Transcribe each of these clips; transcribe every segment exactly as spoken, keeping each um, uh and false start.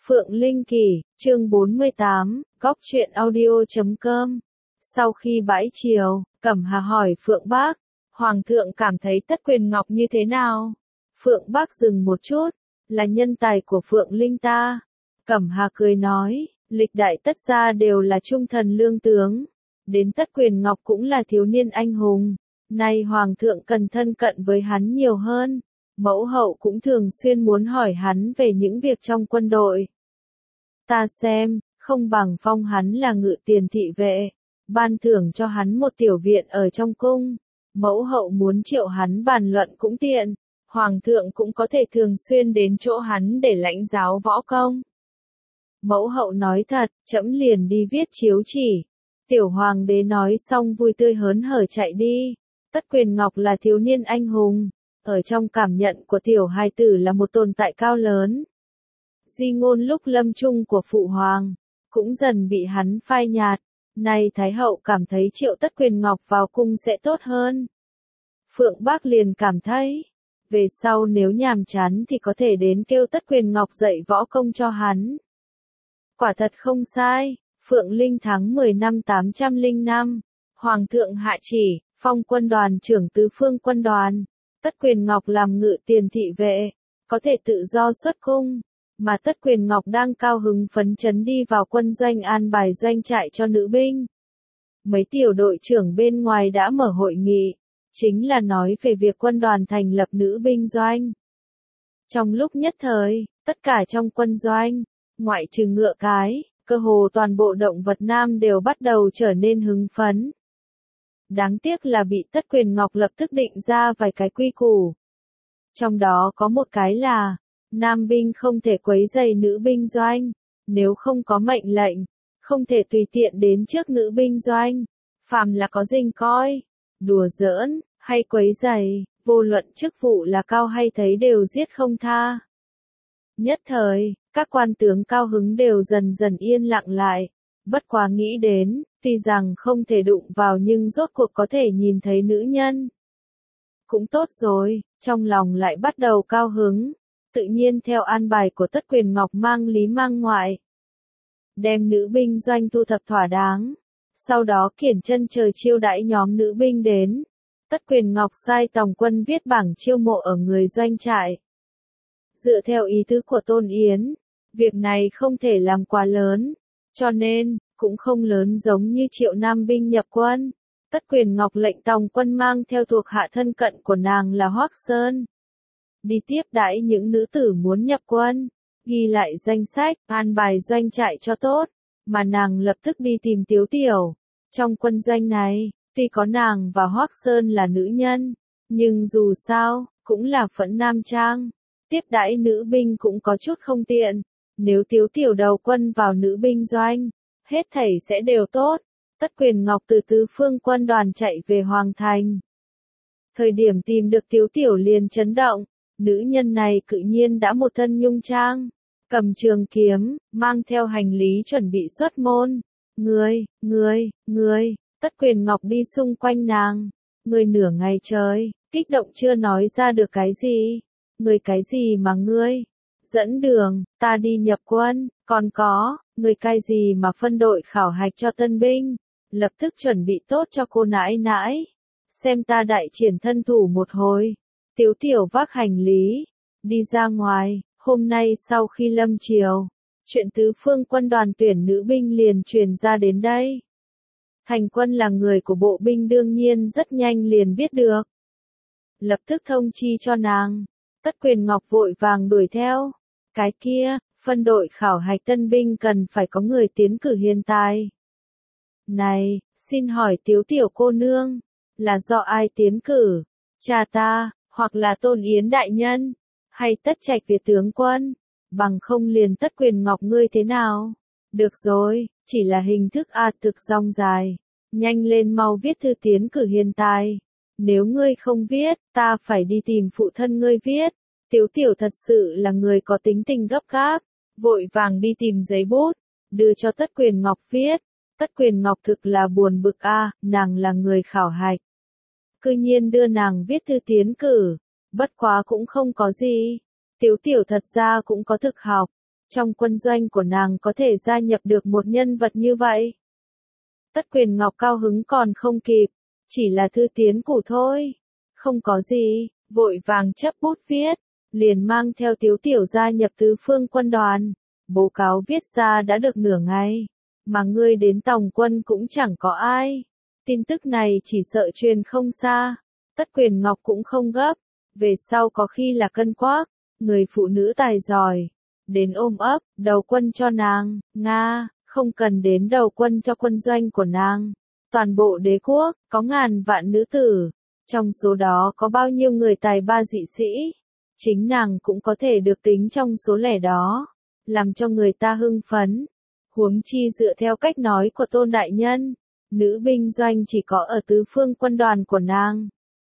Phượng Linh Kỳ, chương bốn mươi tám, góc truyện audio chấm com. Sau khi bãi chiều, Cẩm Hà hỏi Phượng Bác, Hoàng thượng cảm thấy Tất Quyền Ngọc như thế nào? Phượng Bác dừng một chút, là nhân tài của Phượng Linh ta. Cẩm Hà cười nói, lịch đại Tất gia đều là trung thần lương tướng. Đến Tất Quyền Ngọc cũng là thiếu niên anh hùng. Nay Hoàng thượng cần thân cận với hắn nhiều hơn. Mẫu hậu cũng thường xuyên muốn hỏi hắn về những việc trong quân đội. Ta xem, không bằng phong hắn là ngự tiền thị vệ, ban thưởng cho hắn một tiểu viện ở trong cung. Mẫu hậu muốn triệu hắn bàn luận cũng tiện, Hoàng thượng cũng có thể thường xuyên đến chỗ hắn để lãnh giáo võ công. Mẫu hậu nói thật, trẫm liền đi viết chiếu chỉ. Tiểu Hoàng đế nói xong vui tươi hớn hở chạy đi. Tất Quyền Ngọc là thiếu niên anh hùng, ở trong cảm nhận của tiểu hài tử là một tồn tại cao lớn. Di ngôn lúc lâm chung của Phụ Hoàng, cũng dần bị hắn phai nhạt. Nay Thái hậu cảm thấy triệu Tất Quyền Ngọc vào cung sẽ tốt hơn. Phượng Bác liền cảm thấy, về sau nếu nhàm chán thì có thể đến kêu Tất Quyền Ngọc dạy võ công cho hắn. Quả thật không sai, Phượng Linh tháng mười năm tám trăm lẻ năm, Hoàng thượng hạ chỉ, phong quân đoàn trưởng tứ phương quân đoàn. Tất Quyền Ngọc làm ngự tiền thị vệ, có thể tự do xuất cung, mà Tất Quyền Ngọc đang cao hứng phấn chấn đi vào quân doanh an bài doanh trại cho nữ binh. Mấy tiểu đội trưởng bên ngoài đã mở hội nghị, chính là nói về việc quân đoàn thành lập nữ binh doanh. Trong lúc nhất thời, tất cả trong quân doanh, ngoại trừ ngựa cái, cơ hồ toàn bộ động vật nam đều bắt đầu trở nên hứng phấn. Đáng tiếc là bị Tất Quyền Ngọc lập tức định ra vài cái quy củ. Trong đó có một cái là, nam binh không thể quấy rầy nữ binh doanh, nếu không có mệnh lệnh, không thể tùy tiện đến trước nữ binh doanh, phàm là có rình coi, đùa giỡn, hay quấy rầy, vô luận chức vụ là cao hay thấy đều giết không tha. Nhất thời, các quan tướng cao hứng đều dần dần yên lặng lại, bất quá nghĩ đến, tuy rằng không thể đụng vào nhưng rốt cuộc có thể nhìn thấy nữ nhân. Cũng tốt rồi, trong lòng lại bắt đầu cao hứng, tự nhiên theo an bài của Tất Quyền Ngọc mang lý mang ngoại. Đem nữ binh doanh thu thập thỏa đáng, sau đó kiển chân chờ chiêu đãi nhóm nữ binh đến. Tất Quyền Ngọc sai tòng quân viết bảng chiêu mộ ở người doanh trại. Dựa theo ý tứ của Tôn Yến, việc này không thể làm quá lớn, cho nên, cũng không lớn giống như triệu nam binh nhập quân. Tất Quyền Ngọc lệnh tòng quân mang theo thuộc hạ thân cận của nàng là Hoắc Sơn. Đi tiếp đãi những nữ tử muốn nhập quân, ghi lại danh sách, an bài doanh trại cho tốt, mà nàng lập tức đi tìm Tiếu Tiểu. Trong quân doanh này, tuy có nàng và Hoắc Sơn là nữ nhân, nhưng dù sao, cũng là phận nam trang. Tiếp đãi nữ binh cũng có chút không tiện, nếu Tiếu Tiểu đầu quân vào nữ binh doanh, hết thảy sẽ đều tốt. Tất Quyền Ngọc từ tứ phương quân đoàn chạy về Hoàng Thành. Thời điểm tìm được Tiếu Tiểu liền chấn động, nữ nhân này tự nhiên đã một thân nhung trang, cầm trường kiếm, mang theo hành lý chuẩn bị xuất môn. Ngươi, ngươi, ngươi, Tất Quyền Ngọc đi xung quanh nàng, ngươi nửa ngày trời, kích động chưa nói ra được cái gì. Ngươi cái gì mà ngươi? Dẫn đường, ta đi nhập quân, còn có, ngươi cái gì mà phân đội khảo hạch cho tân binh, lập tức chuẩn bị tốt cho cô nãi nãi. Xem ta đại triển thân thủ một hồi. Tiếu Tiểu vác hành lý, đi ra ngoài, hôm nay sau khi lâm chiều, chuyện tứ phương quân đoàn tuyển nữ binh liền truyền ra đến đây. Thành Quân là người của bộ binh đương nhiên rất nhanh liền biết được. Lập tức thông chi cho nàng. Tất Quyền Ngọc vội vàng đuổi theo. Cái kia, phân đội khảo hạch tân binh cần phải có người tiến cử hiện tại. Này, xin hỏi Tiếu Tiểu cô nương, là do ai tiến cử? Cha ta, hoặc là Tôn Yến đại nhân, hay Tất Trạch Việt tướng quân? Bằng không liền Tất Quyền Ngọc ngươi thế nào? Được rồi, chỉ là hình thức a thực rong dài. Nhanh lên mau viết thư tiến cử hiện tại. Nếu ngươi không viết, ta phải đi tìm phụ thân ngươi viết. Tiếu Tiểu thật sự là người có tính tình gấp gáp, vội vàng đi tìm giấy bút, đưa cho Tất Quyền Ngọc viết. Tất Quyền Ngọc thực là buồn bực a, à, nàng là người khảo hạch. Cư nhiên đưa nàng viết thư tiến cử, bất quá cũng không có gì. Tiếu Tiểu thật ra cũng có thực học, trong quân doanh của nàng có thể gia nhập được một nhân vật như vậy. Tất Quyền Ngọc cao hứng còn không kịp, chỉ là thư tiến cử thôi. Không có gì, vội vàng chấp bút viết, liền mang theo Tiếu Tiểu gia nhập tứ phương quân đoàn. Bố cáo viết ra đã được nửa ngày, mà ngươi đến tòng quân cũng chẳng có ai. Tin tức này chỉ sợ truyền không xa. Tất Quyền Ngọc cũng không gấp, về sau có khi là cân quắc, người phụ nữ tài giỏi, đến ôm ấp, đầu quân cho nàng, Nga, không cần đến đầu quân cho quân doanh của nàng. Toàn bộ đế quốc, có ngàn vạn nữ tử, trong số đó có bao nhiêu người tài ba dị sĩ, chính nàng cũng có thể được tính trong số lẻ đó, làm cho người ta hưng phấn. Huống chi dựa theo cách nói của Tôn Đại Nhân, nữ binh doanh chỉ có ở tứ phương quân đoàn của nàng.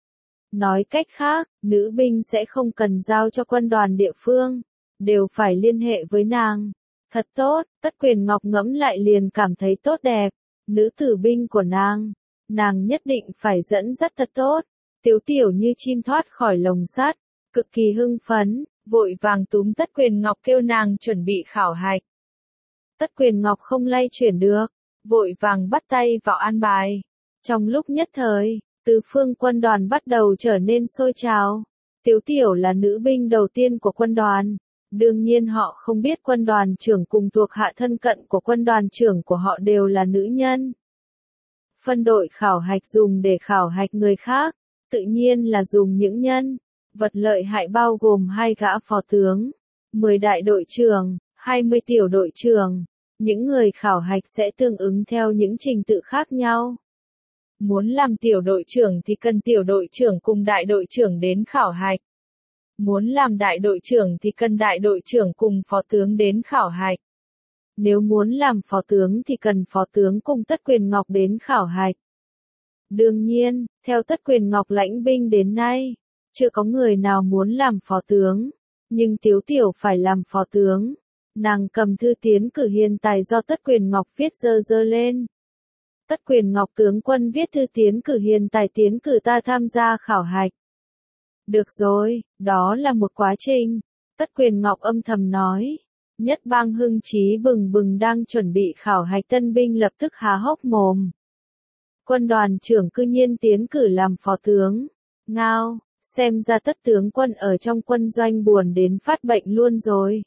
Nói cách khác, nữ binh sẽ không cần giao cho quân đoàn địa phương, đều phải liên hệ với nàng. Thật tốt, Tất Quyền Ngọc ngẫm lại liền cảm thấy tốt đẹp. Nữ tử binh của nàng, nàng nhất định phải dẫn dắt thật tốt. Tiếu Tiểu như chim thoát khỏi lồng sắt, cực kỳ hưng phấn, vội vàng túm Tất Quyền Ngọc kêu nàng chuẩn bị khảo hạch. Tất Quyền Ngọc không lay chuyển được, vội vàng bắt tay vào an bài. Trong lúc nhất thời, tứ phương quân đoàn bắt đầu trở nên sôi trào. Tiếu Tiểu là nữ binh đầu tiên của quân đoàn. Đương nhiên họ không biết quân đoàn trưởng cùng thuộc hạ thân cận của quân đoàn trưởng của họ đều là nữ nhân. Phân đội khảo hạch dùng để khảo hạch người khác, tự nhiên là dùng những nhân vật lợi hại bao gồm hai gã phó tướng, mười đại đội trưởng, hai mươi tiểu đội trưởng. Những người khảo hạch sẽ tương ứng theo những trình tự khác nhau. Muốn làm tiểu đội trưởng thì cần tiểu đội trưởng cùng đại đội trưởng đến khảo hạch. Muốn làm đại đội trưởng thì cần đại đội trưởng cùng phó tướng đến khảo hạch. Nếu muốn làm phó tướng thì cần phó tướng cùng Tất Quyền Ngọc đến khảo hạch. Đương nhiên, theo Tất Quyền Ngọc lãnh binh đến nay, chưa có người nào muốn làm phó tướng, nhưng Tiếu Tiểu phải làm phó tướng. Nàng cầm thư tiến cử hiền tài do Tất Quyền Ngọc viết dơ dơ lên. Tất Quyền Ngọc tướng quân viết thư tiến cử hiền tài tiến cử ta tham gia khảo hạch. Được rồi, đó là một quá trình. Tất Quyền Ngọc âm thầm nói. Nhất Bang hưng trí bừng bừng đang chuẩn bị khảo hạch tân binh lập tức há hốc mồm. Quân đoàn trưởng cư nhiên tiến cử làm phó tướng. Ngao, xem ra Tất tướng quân ở trong quân doanh buồn đến phát bệnh luôn rồi.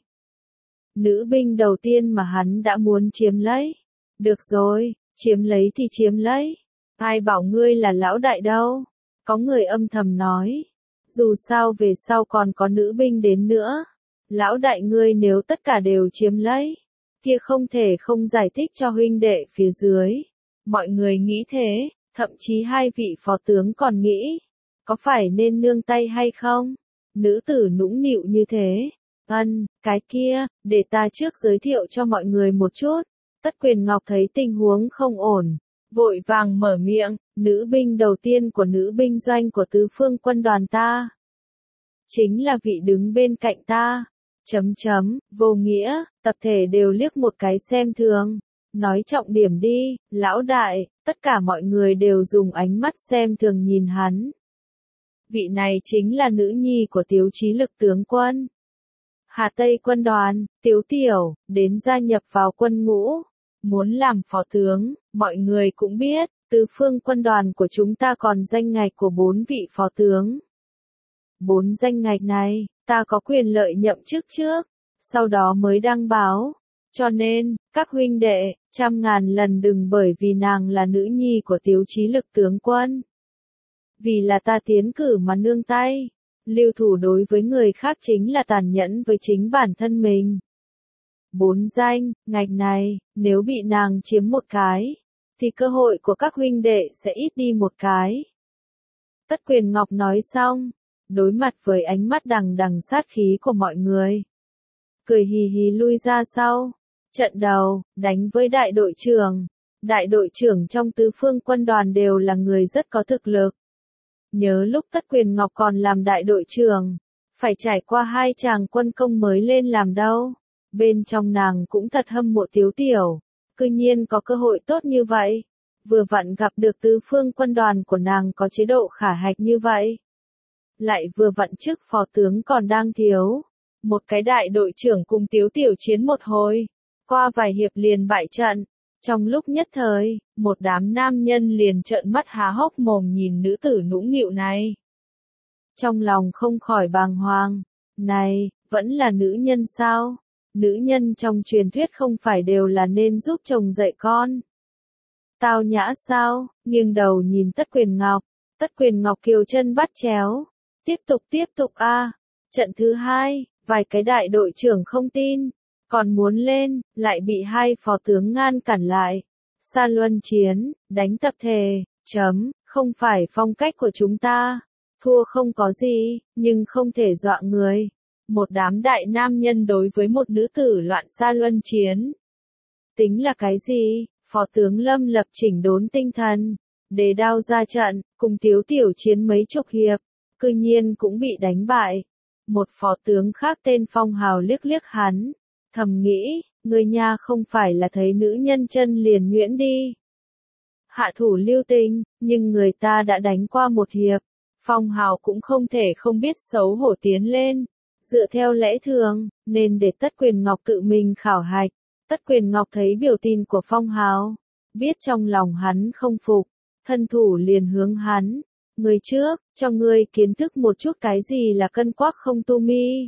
Nữ binh đầu tiên mà hắn đã muốn chiếm lấy. Được rồi, chiếm lấy thì chiếm lấy. Ai bảo ngươi là lão đại đâu. Có người âm thầm nói. Dù sao về sau còn có nữ binh đến nữa. Lão đại ngươi nếu tất cả đều chiếm lấy, kia không thể không giải thích cho huynh đệ phía dưới. Mọi người nghĩ thế, thậm chí hai vị phó tướng còn nghĩ, có phải nên nương tay hay không? Nữ tử nũng nịu như thế. Ân, cái kia, để ta trước giới thiệu cho mọi người một chút. Tất Quyền Ngọc thấy tình huống không ổn, vội vàng mở miệng, nữ binh đầu tiên của nữ binh doanh của tứ phương quân đoàn ta. Chính là vị đứng bên cạnh ta. Chấm chấm, vô nghĩa, tập thể đều liếc một cái xem thường. Nói trọng điểm đi, lão đại, tất cả mọi người đều dùng ánh mắt xem thường nhìn hắn. Vị này chính là nữ nhi của Tiếu Chí Lực tướng quân. Hà Tây quân đoàn, Tiếu Tiểu, đến gia nhập vào quân ngũ. Muốn làm phó tướng, mọi người cũng biết, tứ phương quân đoàn của chúng ta còn danh ngạch của bốn vị phó tướng. Bốn danh ngạch này, ta có quyền lợi nhậm chức trước, sau đó mới đăng báo. Cho nên, các huynh đệ, trăm ngàn lần đừng bởi vì nàng là nữ nhi của Tiếu Chí Lực tướng quân. Vì là ta tiến cử mà nương tay. Lưu thủ đối với người khác chính là tàn nhẫn với chính bản thân mình. Bốn danh, ngạch này, nếu bị nàng chiếm một cái, thì cơ hội của các huynh đệ sẽ ít đi một cái. Tất Quyền Ngọc nói xong, đối mặt với ánh mắt đằng đằng sát khí của mọi người. Cười hì hì lui ra sau. Trận đầu, đánh với đại đội trưởng. Đại đội trưởng trong tứ phương quân đoàn đều là người rất có thực lực. Nhớ lúc Tất Quyền Ngọc còn làm đại đội trưởng, phải trải qua hai chàng quân công mới lên làm đâu. Bên trong nàng cũng thật hâm mộ Tiếu Tiểu, cư nhiên có cơ hội tốt như vậy. Vừa vặn gặp được tứ phương quân đoàn của nàng có chế độ khả hạch như vậy. Lại vừa vặn chức phó tướng còn đang thiếu. một cái đại đội trưởng cùng Tiếu Tiểu chiến một hồi, qua vài hiệp liền bại trận. Trong lúc nhất thời, một đám nam nhân liền trợn mắt há hốc mồm nhìn nữ tử nũng nịu này. Trong lòng không khỏi bàng hoàng, này, vẫn là nữ nhân sao? Nữ nhân trong truyền thuyết không phải đều là nên giúp chồng dạy con. Tao nhã sao? Nghiêng đầu nhìn Tất Quyền Ngọc, Tất Quyền Ngọc kiều chân bắt chéo. Tiếp tục tiếp tục a. Trận thứ hai, vài cái đại đội trưởng không tin, còn muốn lên, lại bị hai phó tướng ngăn cản lại. Sa luân chiến, đánh tập thể, chấm, không phải phong cách của chúng ta. Thua không có gì, nhưng không thể dọa người. Một đám đại nam nhân đối với một nữ tử loạn sa luân chiến. Tính là cái gì? Phó tướng Lâm lập chỉnh đốn tinh thần, đề đao ra trận, cùng Tiếu Tiểu chiến mấy chục hiệp, cư nhiên cũng bị đánh bại. Một phó tướng khác tên Phong Hào liếc liếc hắn, thầm nghĩ, người nha không phải là thấy nữ nhân chân liền nhuyễn đi. Hạ thủ lưu tình, nhưng người ta đã đánh qua một hiệp. Phong Hào cũng không thể không biết xấu hổ tiến lên. Dựa theo lẽ thường, nên để Tất Quyền Ngọc tự mình khảo hạch. Tất Quyền Ngọc thấy biểu tình của Phong Hào, biết trong lòng hắn không phục, thân thủ liền hướng hắn. Người trước, cho ngươi kiến thức một chút cái gì là cân quắc không tu mi.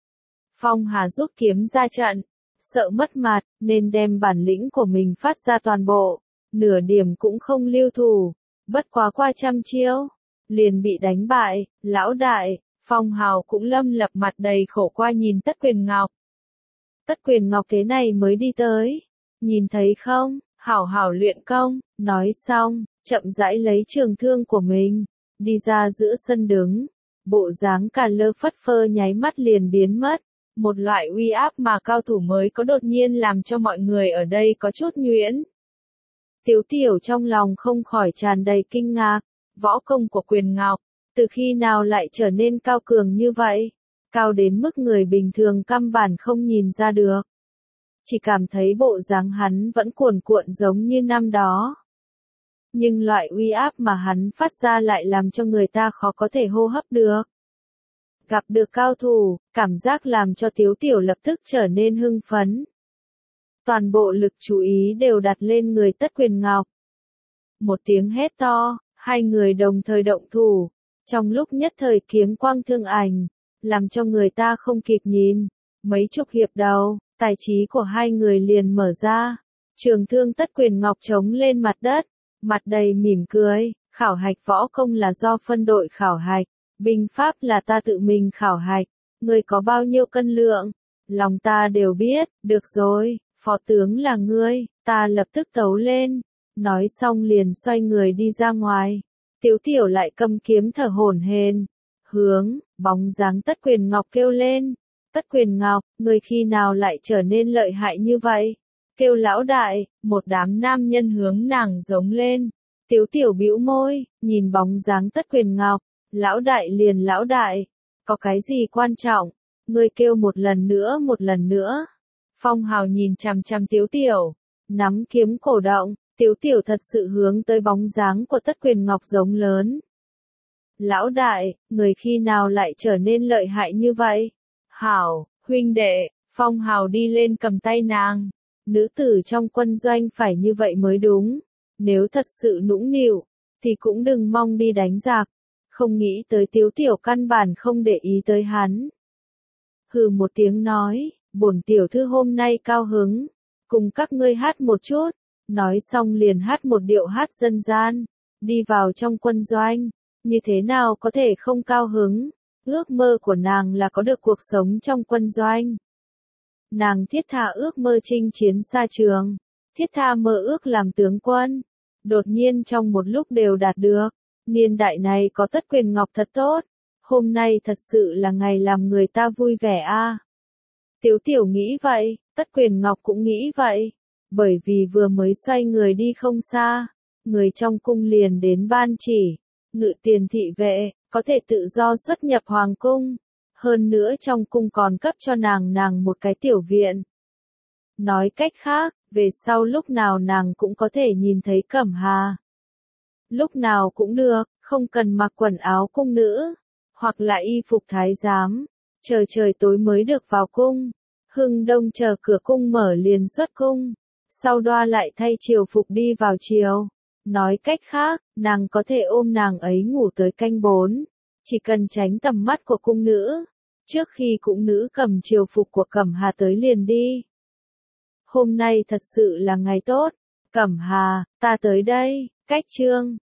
Phong Hà rút kiếm ra trận, sợ mất mặt, nên đem bản lĩnh của mình phát ra toàn bộ, nửa điểm cũng không lưu thủ, bất quá qua trăm chiêu, liền bị đánh bại. Lão đại, Phong Hào cũng lâm lập mặt đầy khổ qua nhìn Tất Quyền Ngọc. Tất Quyền Ngọc thế này mới đi tới, nhìn thấy không, hảo hảo luyện công, nói xong, chậm rãi lấy trường thương của mình, đi ra giữa sân đứng, bộ dáng cà lơ phất phơ nháy mắt liền biến mất, một loại uy áp mà cao thủ mới có đột nhiên làm cho mọi người ở đây có chút nhuyễn. Tiếu Tiểu trong lòng không khỏi tràn đầy kinh ngạc, võ công của Quyền Ngọc, từ khi nào lại trở nên cao cường như vậy, cao đến mức người bình thường căn bản không nhìn ra được. Chỉ cảm thấy bộ dáng hắn vẫn cuồn cuộn giống như năm đó. Nhưng loại uy áp mà hắn phát ra lại làm cho người ta khó có thể hô hấp được. Gặp được cao thủ, cảm giác làm cho Tiếu Tiểu lập tức trở nên hưng phấn. Toàn bộ lực chú ý đều đặt lên người Tất Quyền Ngọc. Một tiếng hét to, hai người đồng thời động thủ. Trong lúc nhất thời kiếm quang thương ảnh, làm cho người ta không kịp nhìn. Mấy chục hiệp đầu, tài trí của hai người liền mở ra. Trường thương Tất Quyền Ngọc chống lên mặt đất, mặt đầy mỉm cười. Khảo hạch võ công là do phân đội khảo hạch, binh pháp là ta tự mình khảo hạch. Ngươi có bao nhiêu cân lượng, lòng ta đều biết. Được rồi, phó tướng là ngươi, ta lập tức tấu lên. Nói xong liền xoay người đi ra ngoài. Tiếu Tiểu lại cầm kiếm thở hổn hển, hướng bóng dáng Tất Quyền Ngọc kêu lên. Tất Quyền Ngọc, người khi nào lại trở nên lợi hại như vậy? Kêu lão đại, một đám nam nhân hướng nàng giống lên. Tiếu Tiểu bĩu môi, nhìn bóng dáng Tất Quyền Ngọc, lão đại liền lão đại, có cái gì quan trọng? Ngươi kêu một lần nữa một lần nữa. Phong Hào nhìn chằm chằm Tiếu Tiểu, nắm kiếm cổ động. Tiếu Tiểu thật sự hướng tới bóng dáng của Tất Quyền Ngọc giống lớn. Lão đại, người khi nào lại trở nên lợi hại như vậy? Hảo, huynh đệ, Phong Hào đi lên cầm tay nàng. Nữ tử trong quân doanh phải như vậy mới đúng. Nếu thật sự nũng nịu, thì cũng đừng mong đi đánh giặc. Không nghĩ tới Tiếu Tiểu căn bản không để ý tới hắn. Hừ một tiếng nói, bổn tiểu thư hôm nay cao hứng, cùng các ngươi hát một chút. Nói xong liền hát một điệu hát dân gian, đi vào trong quân doanh, như thế nào có thể không cao hứng, ước mơ của nàng là có được cuộc sống trong quân doanh. Nàng thiết tha ước mơ chinh chiến xa trường, thiết tha mơ ước làm tướng quân, đột nhiên trong một lúc đều đạt được, niên đại này có Tất Quyền Ngọc thật tốt, hôm nay thật sự là ngày làm người ta vui vẻ a. À. Tiếu Tiểu nghĩ vậy, Tất Quyền Ngọc cũng nghĩ vậy. Bởi vì vừa mới xoay người đi không xa, người trong cung liền đến ban chỉ, ngự tiền thị vệ, có thể tự do xuất nhập hoàng cung. Hơn nữa trong cung còn cấp cho nàng nàng một cái tiểu viện. Nói cách khác, về sau lúc nào nàng cũng có thể nhìn thấy Cẩm Hà. Lúc nào cũng được, không cần mặc quần áo cung nữ, hoặc là y phục thái giám, Chờ trời tối mới được vào cung. Hưng Đông chờ cửa cung mở liền xuất cung. Sau đoa lại thay triều phục đi vào triều. Nói cách khác, nàng có thể ôm nàng ấy ngủ tới canh bốn. Chỉ cần tránh tầm mắt của cung nữ. Trước khi cung nữ cầm triều phục của Cẩm Hà tới liền đi. Hôm nay thật sự là ngày tốt. Cẩm Hà, ta tới đây, cách trương.